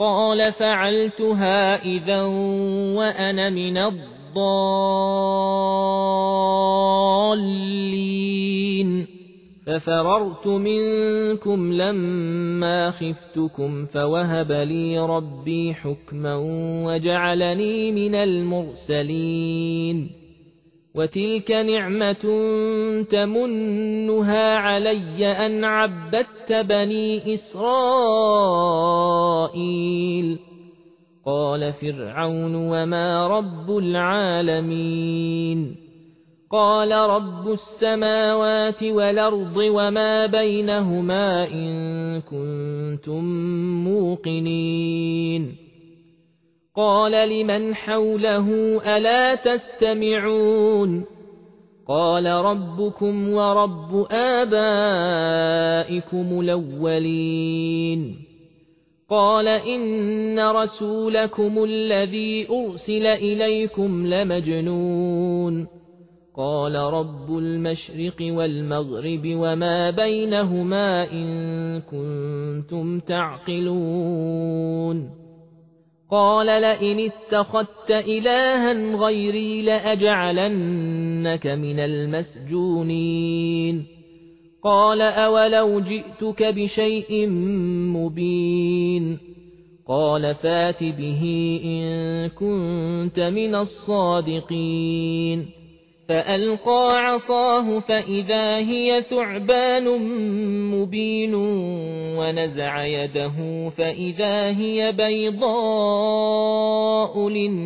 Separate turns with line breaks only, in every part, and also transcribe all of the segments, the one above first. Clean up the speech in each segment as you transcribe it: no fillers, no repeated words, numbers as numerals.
قال فعلتها إذا وأنا من الضالين ففررت منكم لما خفتكم فوهب لي ربي حكما وجعلني من المرسلين وتلك نعمة تمنها علي أن عبدت بني إسرائيل قال فرعون وما رب العالمين قال رب السماوات والأرض وما بينهما إن كنتم موقنين قال لمن حوله ألا تستمعون قال ربكم ورب آبائكم الأولين قال إن رسولكم الذي أرسل إليكم لمجنون قال رب المشرق والمغرب وما بينهما إن كنتم تعقلون قال لئن اتخذت إلها غيري لأجعلنك من المسجونين قال أولو جئتك بشيء مبين قال فات به إن كنت من الصادقين فألقى عصاه فإذا هي ثعبان مبين ونزع يده فإذا هي بيضاء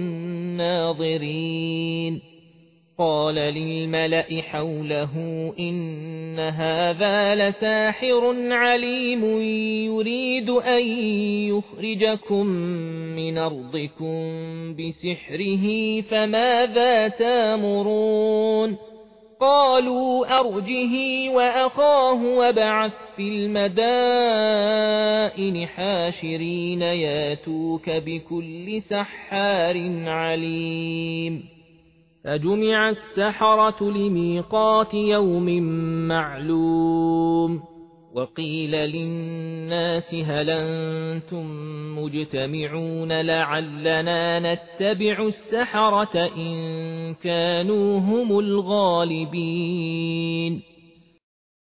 للناظرين قال للملأ حوله إن هذا لساحر عليم يريد أن يخرجكم من أرضكم بسحره فماذا تامرون قالوا أرجه وأخاه وابعث في المدائن حاشرين ياتوك بكل سحار عليم فجمع السحرة لميقات يوم معلوم وقيل للناس هل أنتم مجتمعون لعلنا نتبع السحرة إن كانوا هم الغالبين